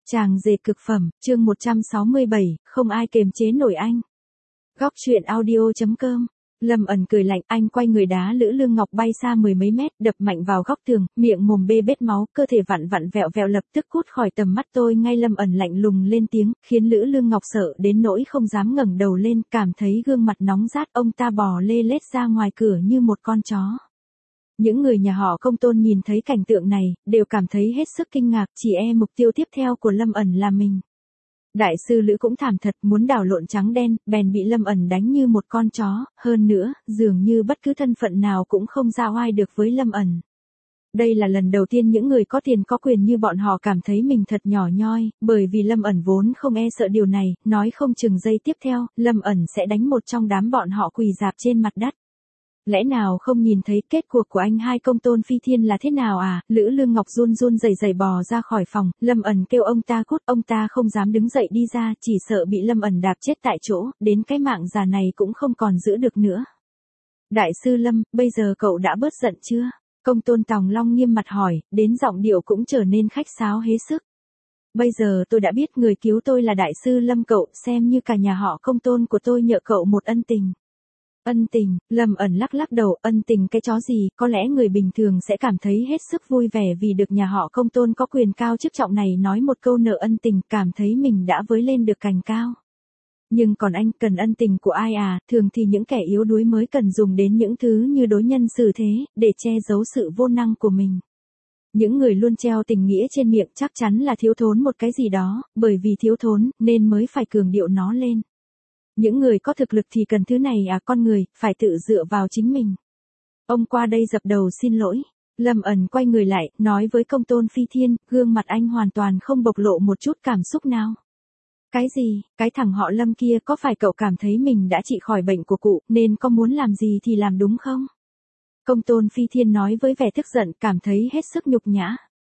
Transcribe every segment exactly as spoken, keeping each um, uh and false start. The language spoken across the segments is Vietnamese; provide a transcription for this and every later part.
Chàng rể cực phẩm, chương một trăm sáu mươi bảy, không ai kềm chế nổi anh. Góc truyện audio.com. Lâm Ẩn cười lạnh, anh quay người đá Lữ Lương Ngọc bay xa mười mấy mét, đập mạnh vào góc tường, miệng mồm bê bết máu, cơ thể vặn vặn vẹo vẹo lập tức cút khỏi tầm mắt tôi ngay. Lâm Ẩn lạnh lùng lên tiếng, khiến Lữ Lương Ngọc sợ đến nỗi không dám ngẩng đầu lên, cảm thấy gương mặt nóng rát. Ông ta bò lê lết ra ngoài cửa như một con chó. Những người nhà họ Công Tôn nhìn thấy cảnh tượng này, đều cảm thấy hết sức kinh ngạc, chỉ e mục tiêu tiếp theo của Lâm Ẩn là mình. Đại sư Lữ cũng thảm thật, muốn đảo lộn trắng đen, bèn bị Lâm Ẩn đánh như một con chó, hơn nữa, dường như bất cứ thân phận nào cũng không ra oai được với Lâm Ẩn. Đây là lần đầu tiên những người có tiền có quyền như bọn họ cảm thấy mình thật nhỏ nhoi, bởi vì Lâm Ẩn vốn không e sợ điều này, nói không chừng giây tiếp theo, Lâm Ẩn sẽ đánh một trong đám bọn họ quỳ rạp trên mặt đất. Lẽ nào không nhìn thấy kết cuộc của anh hai Công Tôn Phi Thiên là thế nào à? Lữ Lương Ngọc run run rẩy rẩy bò ra khỏi phòng, Lâm Ẩn kêu ông ta cút, ông ta không dám đứng dậy đi ra, chỉ sợ bị Lâm Ẩn đạp chết tại chỗ, đến cái mạng già này cũng không còn giữ được nữa. Đại sư Lâm, bây giờ cậu đã bớt giận chưa? Công Tôn Tòng Long nghiêm mặt hỏi, đến giọng điệu cũng trở nên khách sáo hế sức. Bây giờ tôi đã biết người cứu tôi là Đại sư Lâm cậu, xem như cả nhà họ Công Tôn của tôi nhờ cậu một ân tình. Ân tình, Lâm Ẩn lắc lắc đầu, ân tình cái chó gì, có lẽ người bình thường sẽ cảm thấy hết sức vui vẻ vì được nhà họ Công Tôn có quyền cao chức trọng này nói một câu nợ ân tình, cảm thấy mình đã với lên được cành cao. Nhưng còn anh, cần ân tình của ai à, thường thì những kẻ yếu đuối mới cần dùng đến những thứ như đối nhân xử thế, để che giấu sự vô năng của mình. Những người luôn treo tình nghĩa trên miệng chắc chắn là thiếu thốn một cái gì đó, bởi vì thiếu thốn, nên mới phải cường điệu nó lên. Những người có thực lực thì cần thứ này à, con người, phải tự dựa vào chính mình. Ông qua đây dập đầu xin lỗi. Lâm Ẩn quay người lại, nói với Công Tôn Phi Thiên, gương mặt anh hoàn toàn không bộc lộ một chút cảm xúc nào. Cái gì, cái thằng họ Lâm kia, có phải cậu cảm thấy mình đã trị khỏi bệnh của cụ, nên có muốn làm gì thì làm đúng không? Công Tôn Phi Thiên nói với vẻ tức giận, cảm thấy hết sức nhục nhã.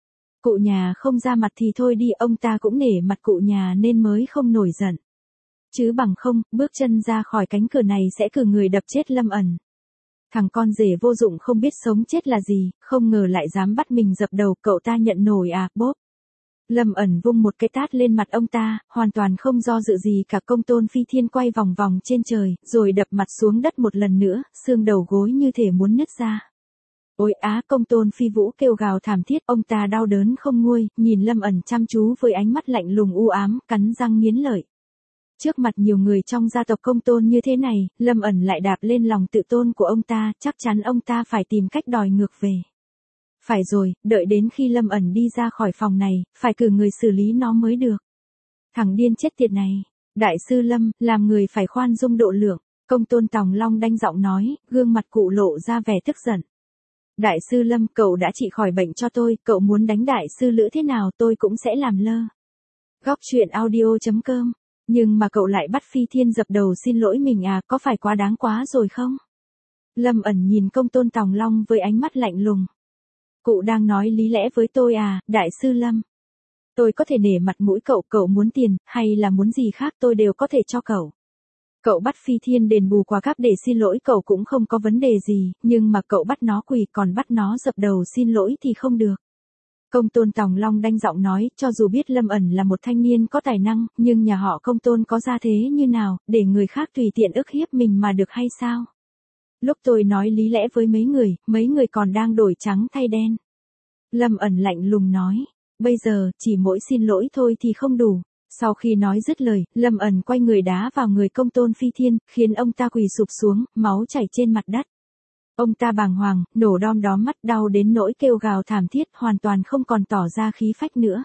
Cụ nhà không ra mặt thì thôi đi, ông ta cũng nể mặt cụ nhà nên mới không nổi giận. Chứ bằng không, bước chân ra khỏi cánh cửa này sẽ cử người đập chết Lâm Ẩn. Thằng con rể vô dụng không biết sống chết là gì, không ngờ lại dám bắt mình dập đầu, cậu ta nhận nổi à, bốp. Lâm Ẩn vung một cái tát lên mặt ông ta, hoàn toàn không do dự gì cả. Công Tôn Phi Thiên quay vòng vòng trên trời, rồi đập mặt xuống đất một lần nữa, xương đầu gối như thể muốn nứt ra. Ôi á, Công Tôn Phi Vũ kêu gào thảm thiết, ông ta đau đớn không nguôi, nhìn Lâm Ẩn chăm chú với ánh mắt lạnh lùng u ám, cắn răng nghiến lợi. Trước mặt nhiều người trong gia tộc Công Tôn như thế này, Lâm Ẩn lại đạp lên lòng tự tôn của ông ta, chắc chắn ông ta phải tìm cách đòi ngược về. Phải rồi, đợi đến khi Lâm Ẩn đi ra khỏi phòng này, phải cử người xử lý nó mới được. Thằng điên chết tiệt này. Đại sư Lâm, làm người phải khoan dung độ lượng. Công Tôn Tòng Long đanh giọng nói, gương mặt cụ lộ ra vẻ tức giận. Đại sư Lâm, cậu đã trị khỏi bệnh cho tôi, cậu muốn đánh Đại sư Lữ thế nào tôi cũng sẽ làm lơ. Góc truyện audio.com. Nhưng mà cậu lại bắt Phi Thiên dập đầu xin lỗi mình à, có phải quá đáng quá rồi không? Lâm Ẩn nhìn Công Tôn Tòng Long với ánh mắt lạnh lùng. Cụ đang nói lý lẽ với tôi à, Đại sư Lâm. Tôi có thể nể mặt mũi cậu, cậu muốn tiền, hay là muốn gì khác tôi đều có thể cho cậu. Cậu bắt Phi Thiên đền bù quá cáp để xin lỗi cậu cũng không có vấn đề gì, nhưng mà cậu bắt nó quỳ còn bắt nó dập đầu xin lỗi thì không được. Công Tôn Tòng Long đanh giọng nói, cho dù biết Lâm Ẩn là một thanh niên có tài năng, nhưng nhà họ Công Tôn có gia thế như nào, để người khác tùy tiện ức hiếp mình mà được hay sao? Lúc tôi nói lý lẽ với mấy người, mấy người còn đang đổi trắng thay đen. Lâm Ẩn lạnh lùng nói, bây giờ, chỉ mỗi xin lỗi thôi thì không đủ. Sau khi nói dứt lời, Lâm Ẩn quay người đá vào người Công Tôn Phi Thiên, khiến ông ta quỳ sụp xuống, máu chảy trên mặt đất. Ông ta bàng hoàng, nổ đom đóm mắt, đau đến nỗi kêu gào thảm thiết, hoàn toàn không còn tỏ ra khí phách nữa.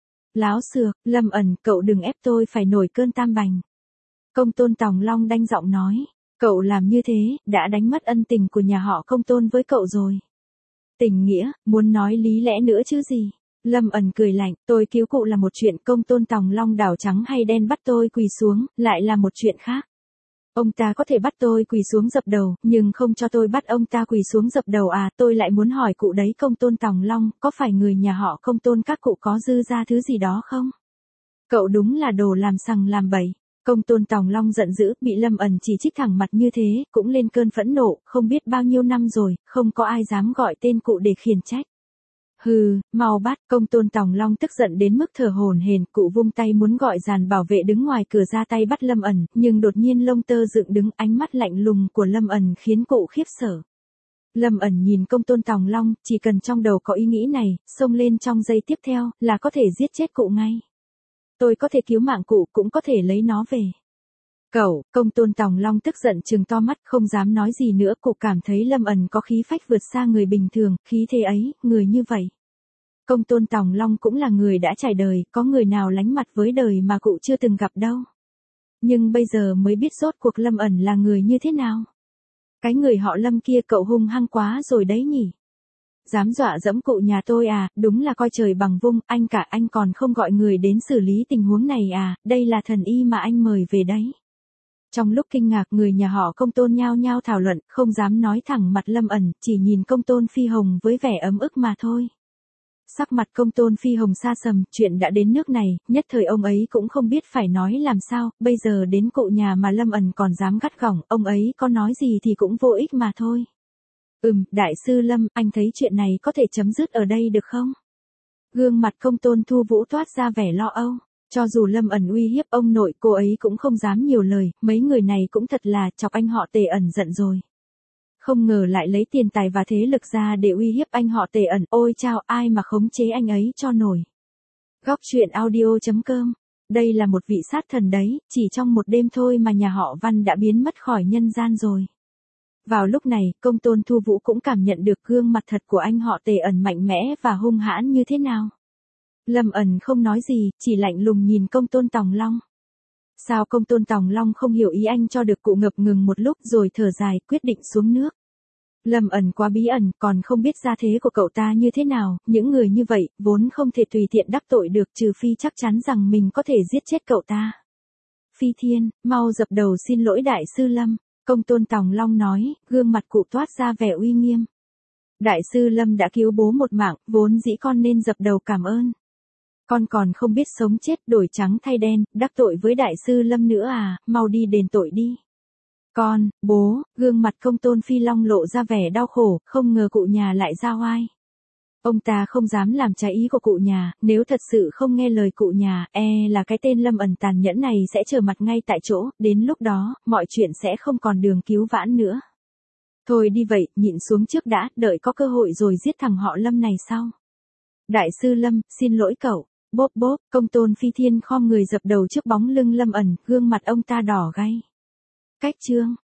Láo xược, Lâm Ẩn, cậu đừng ép tôi phải nổi cơn tam bành. Công Tôn Tòng Long đanh giọng nói, cậu làm như thế, đã đánh mất ân tình của nhà họ Công Tôn với cậu rồi. Tình nghĩa, muốn nói lý lẽ nữa chứ gì. Lâm Ẩn cười lạnh, tôi cứu cụ là một chuyện, Công Tôn Tòng Long đảo trắng hay đen bắt tôi quỳ xuống, lại là một chuyện khác. Ông ta có thể bắt tôi quỳ xuống dập đầu, nhưng không cho tôi bắt ông ta quỳ xuống dập đầu à, tôi lại muốn hỏi cụ đấy Công Tôn Tòng Long, có phải người nhà họ Công Tôn các cụ có dư ra thứ gì đó không? Cậu đúng là đồ làm sằng làm bậy. Công Tôn Tòng Long giận dữ, bị Lâm Ẩn chỉ trích thẳng mặt như thế, cũng lên cơn phẫn nộ, không biết bao nhiêu năm rồi, không có ai dám gọi tên cụ để khiển trách. Hừ, mau bắt, công tôn Tòng Long tức giận đến mức thở hổn hển, cụ vung tay muốn gọi dàn bảo vệ đứng ngoài cửa ra tay bắt Lâm ẩn, nhưng đột nhiên lông tơ dựng đứng, ánh mắt lạnh lùng của Lâm ẩn khiến cụ khiếp sợ. Lâm ẩn nhìn công tôn Tòng Long, chỉ cần trong đầu có ý nghĩ này, xông lên trong giây tiếp theo, là có thể giết chết cụ ngay. Tôi có thể cứu mạng cụ, cũng có thể lấy nó về. Cậu, công tôn Tòng Long tức giận trừng to mắt, không dám nói gì nữa, cụ cảm thấy Lâm ẩn có khí phách vượt xa người bình thường, khí thế ấy, người như vậy. Công tôn Tòng Long cũng là người đã trải đời, có người nào lánh mặt với đời mà cụ chưa từng gặp đâu. Nhưng bây giờ mới biết rốt cuộc Lâm ẩn là người như thế nào. Cái người họ Lâm kia cậu hung hăng quá rồi đấy nhỉ. Dám dọa dẫm cụ nhà tôi à, đúng là coi trời bằng vung, anh cả anh còn không gọi người đến xử lý tình huống này à, đây là thần y mà anh mời về đấy. Trong lúc kinh ngạc, người nhà họ công tôn nhao nhao thảo luận, không dám nói thẳng mặt Lâm ẩn, chỉ nhìn công tôn Phi Hồng với vẻ ấm ức mà thôi. Sắc mặt công tôn Phi Hồng xa sầm, chuyện đã đến nước này, nhất thời ông ấy cũng không biết phải nói làm sao, bây giờ đến cụ nhà mà Lâm ẩn còn dám gắt gỏng, ông ấy có nói gì thì cũng vô ích mà thôi. Ừm, đại sư Lâm, anh thấy chuyện này có thể chấm dứt ở đây được không? Gương mặt công tôn Thu Vũ toát ra vẻ lo âu. Cho dù Lâm ẩn uy hiếp ông nội, cô ấy cũng không dám nhiều lời, mấy người này cũng thật là chọc anh họ Tề ẩn giận rồi. Không ngờ lại lấy tiền tài và thế lực ra để uy hiếp anh họ Tề ẩn, ôi chao, ai mà khống chế anh ấy cho nổi. Góc truyện audio chấm com. Đây là một vị sát thần đấy, chỉ trong một đêm thôi mà nhà họ Văn đã biến mất khỏi nhân gian rồi. Vào lúc này, công tôn Thu Vũ cũng cảm nhận được gương mặt thật của anh họ Tề ẩn mạnh mẽ và hung hãn như thế nào. Lâm ẩn không nói gì, chỉ lạnh lùng nhìn công tôn Tòng Long. Sao công tôn Tòng Long không hiểu ý anh cho được, cụ ngập ngừng một lúc rồi thở dài, quyết định xuống nước. Lâm ẩn quá bí ẩn, còn không biết gia thế của cậu ta như thế nào, những người như vậy, vốn không thể tùy tiện đắc tội được, trừ phi chắc chắn rằng mình có thể giết chết cậu ta. Phi Thiên, mau dập đầu xin lỗi đại sư Lâm, công tôn Tòng Long nói, gương mặt cụ toát ra vẻ uy nghiêm. Đại sư Lâm đã cứu bố một mạng, vốn dĩ con nên dập đầu cảm ơn. Con còn không biết sống chết, đổi trắng thay đen, đắc tội với đại sư Lâm nữa à, mau đi đền tội đi. Con, bố, gương mặt công tôn Phi Long lộ ra vẻ đau khổ, không ngờ cụ nhà lại ra oai. Ông ta không dám làm trái ý của cụ nhà, nếu thật sự không nghe lời cụ nhà, e là cái tên Lâm ẩn tàn nhẫn này sẽ trở mặt ngay tại chỗ, đến lúc đó, mọi chuyện sẽ không còn đường cứu vãn nữa. Thôi đi vậy, nhịn xuống trước đã, đợi có cơ hội rồi giết thằng họ Lâm này sau. Đại sư Lâm, xin lỗi cậu. Bốp bốp, công tôn Phi Thiên khom người dập đầu trước bóng lưng Lâm ẩn, gương mặt ông ta đỏ gay. Cách chương